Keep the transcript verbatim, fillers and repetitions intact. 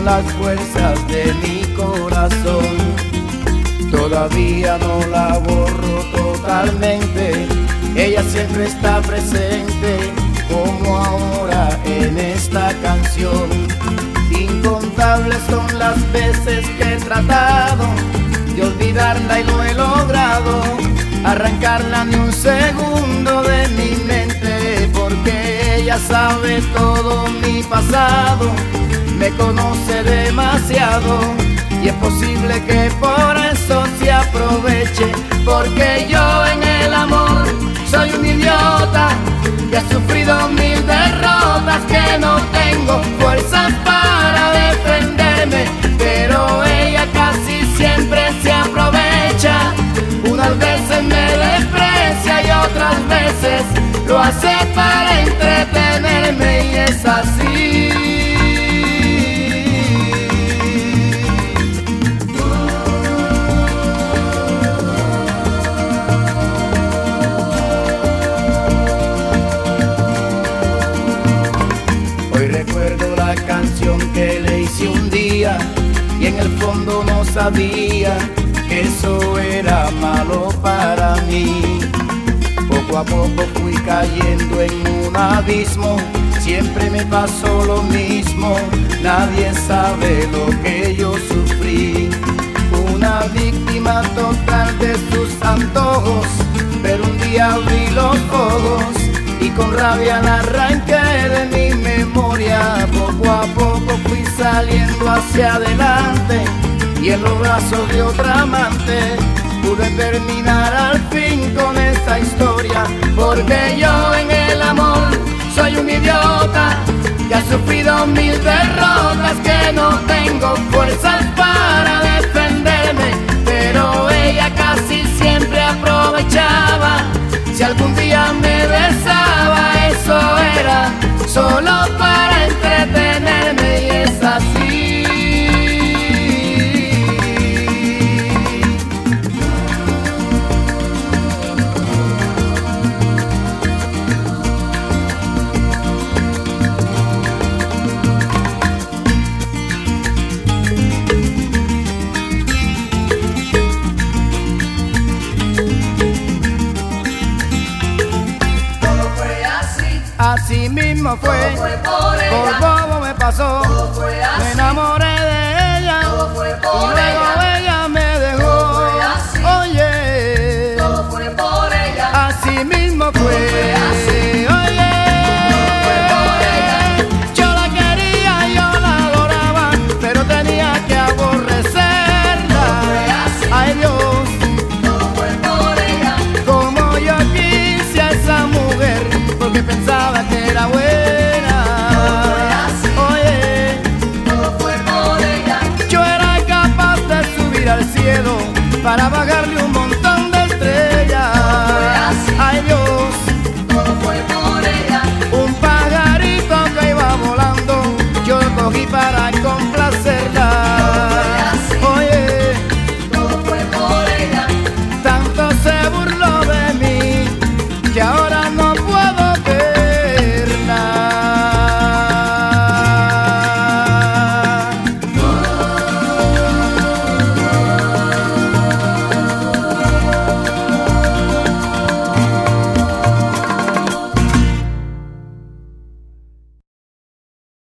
son las fuerzas de mi corazón. Todavía no la borro totalmente, ella siempre está presente, como ahora en esta canción. Incontables son las veces que he tratado de olvidarla y no he logrado arrancarla ni un segundo de mi mente, porque ella sabe todo mi pasado, me conoce demasiado y es posible que por eso se aproveche, porque yo en el amor soy un idiota que ha sufrido mil derrotas, que no tengo fuerzas para defenderme, pero ella casi siempre se aprovecha. Unas veces me desprecia y otras veces lo hace para entretenerme, y es así. Hoy recuerdo la canción que le hice un día y en el fondo no sabía que eso era malo para mí. Poco a poco fui cayendo en un abismo, siempre me pasó lo mismo, nadie sabe lo que yo sufrí. Una víctima total de sus antojos, pero un día abrí los ojos y con rabia la arranqué de mi memoria. Poco a poco fui saliendo hacia adelante y en los brazos de otra amante pude terminar al fin con esta historia, porque yo en el amor soy un idiota que ha sufrido mil derrotas, que no tengo fuerzas para defenderme, pero ella casi siempre aprovechaba. Si algún día me besaba, eso era solo para entretenerme, y es así. Así mismo fue, Todo fue por ella, por bobo me pasó, todo fue así. me enamoré